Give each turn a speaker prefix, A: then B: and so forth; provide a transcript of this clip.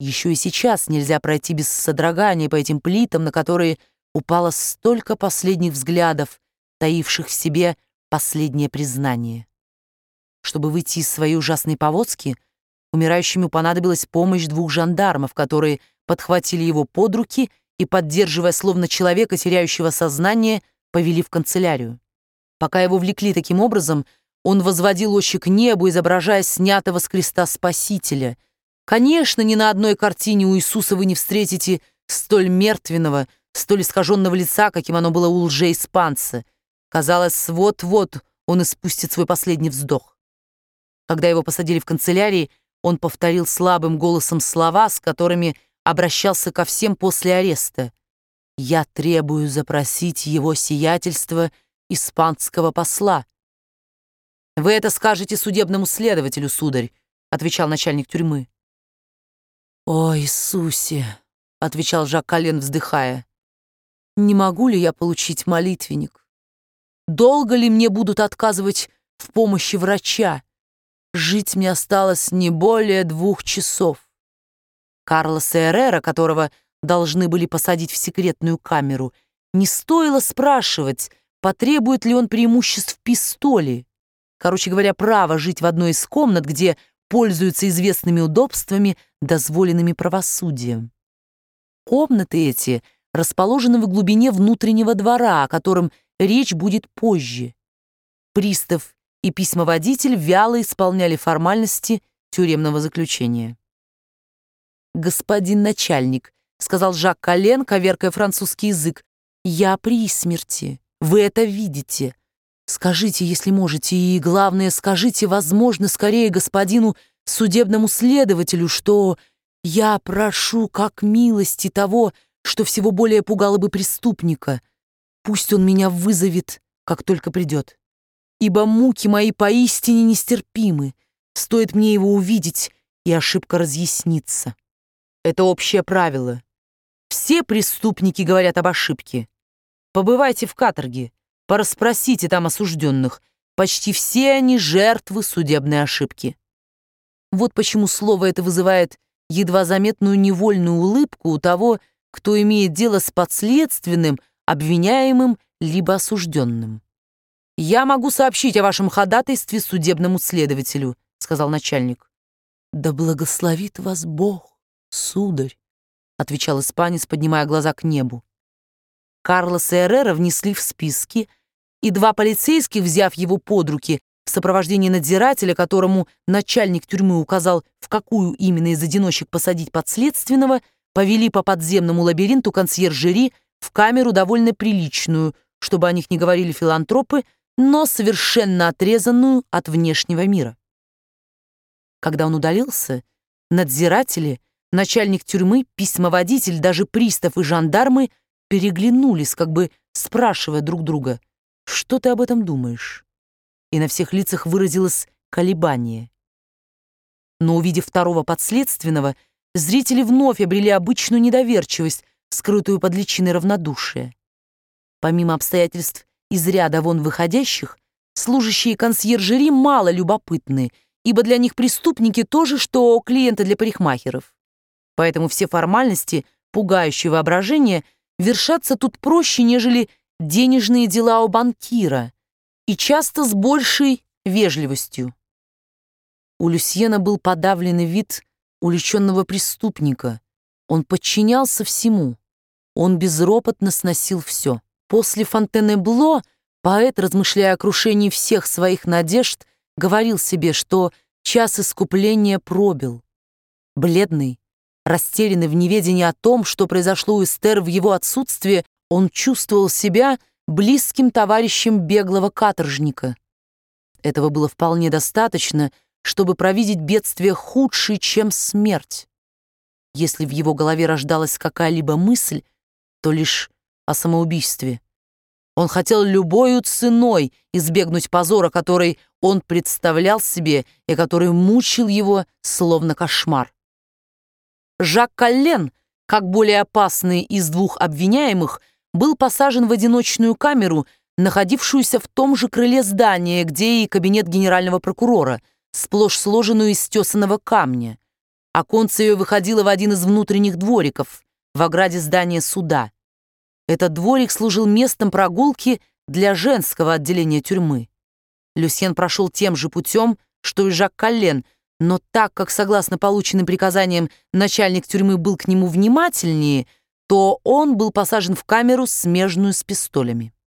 A: Еще и сейчас нельзя пройти без содрогания по этим плитам, на которые упало столько последних взглядов, таивших в себе последнее признание. Чтобы выйти из своей ужасной повозки, умирающему понадобилась помощь 2 жандармов, которые подхватили его под руки и, поддерживая словно человека, теряющего сознание, повели в канцелярию. Пока его влекли таким образом, он возводил очи к небу, изображая снятого с креста Спасителя. Конечно, ни на одной картине у Иисуса вы не встретите столь мертвенного, столь искаженного лица, каким оно было у лжеиспанца. Казалось, вот-вот он испустит свой последний вздох. Когда его посадили в канцелярии, он повторил слабым голосом слова, с которыми обращался ко всем после ареста. «Я требую запросить его сиятельство испанского посла». «Вы это скажете судебному следователю, сударь», — отвечал начальник тюрьмы. «О, Иисусе!» — отвечал Жак Коллен, вздыхая. «Не могу ли я получить молитвенник? Долго ли мне будут отказывать в помощи врача? Жить мне осталось не более 2 часов». Карлоса Эррера, которого должны были посадить в секретную камеру, не стоило спрашивать, потребует ли он преимуществ пистоли. Короче говоря, право жить в одной из комнат, где пользуются известными удобствами, дозволенными правосудием. Комнаты эти расположены в глубине внутреннего двора, о котором речь будет позже. Пристав и письмоводитель вяло исполняли формальности тюремного заключения. «Господин начальник», — сказал Жак Коллен, коверкая французский язык, — «я при смерти. Вы это видите. Скажите, если можете, и, главное, скажите, возможно, скорее господину судебному следователю, что я прошу как милости того, что всего более пугало бы преступника. Пусть он меня вызовет, как только придет. Ибо муки мои поистине нестерпимы. Стоит мне его увидеть, и ошибка разъяснится. Это общее правило. Все преступники говорят об ошибке. Побывайте в каторге, порасспросите там осужденных. Почти все они жертвы судебной ошибки». Вот почему слово это вызывает едва заметную невольную улыбку у того, кто имеет дело с подследственным, обвиняемым либо осужденным. «Я могу сообщить о вашем ходатайстве судебному следователю», — сказал начальник. «Да благословит вас Бог, сударь», — отвечал испанец, поднимая глаза к небу. Карлоса Эррера внесли в списки, и 2 полицейских, взяв его под руки, в сопровождении надзирателя, которому начальник тюрьмы указал, в какую именно из одиночек посадить подследственного, повели по подземному лабиринту консьержери в камеру довольно приличную, чтобы о них не говорили филантропы, но совершенно отрезанную от внешнего мира. Когда он удалился, надзиратели, начальник тюрьмы, письмоводитель, даже пристав и жандармы переглянулись, как бы спрашивая друг друга: «Что ты об этом думаешь?» И на всех лицах выразилось колебание. Но, увидев 2-го подследственного, зрители вновь обрели обычную недоверчивость, скрытую под личиной равнодушия. Помимо обстоятельств из ряда вон выходящих, служащие консьержери мало любопытны, ибо для них преступники то же, что клиенты для парикмахеров. Поэтому все формальности, пугающие воображение, вершатся тут проще, нежели денежные дела у банкира, и часто с большей вежливостью. У Люсьена был подавленный вид уличенного преступника. Он подчинялся всему. Он безропотно сносил все. После Фонтенебло поэт, размышляя о крушении всех своих надежд, говорил себе, что час искупления пробил. Бледный, растерянный в неведении о том, что произошло у Эстер в его отсутствие, он чувствовал себя близким товарищем беглого каторжника. Этого было вполне достаточно, чтобы провидеть бедствие худшее, чем смерть. Если в его голове рождалась какая-либо мысль, то лишь о самоубийстве. Он хотел любою ценой избегнуть позора, который он представлял себе и который мучил его словно кошмар. Жак Коллен, как более опасный из 2 обвиняемых, был посажен в одиночную камеру, находившуюся в том же крыле здания, где и кабинет генерального прокурора, сплошь сложенную из тесаного камня. Оконце ее выходило в один из внутренних двориков в ограде здания суда. Этот дворик служил местом прогулки для женского отделения тюрьмы. Люсьен прошел тем же путем, что и Жак Коллен, но так как, согласно полученным приказаниям, начальник тюрьмы был к нему внимательнее, то он был посажен в камеру, смежную с пистолями.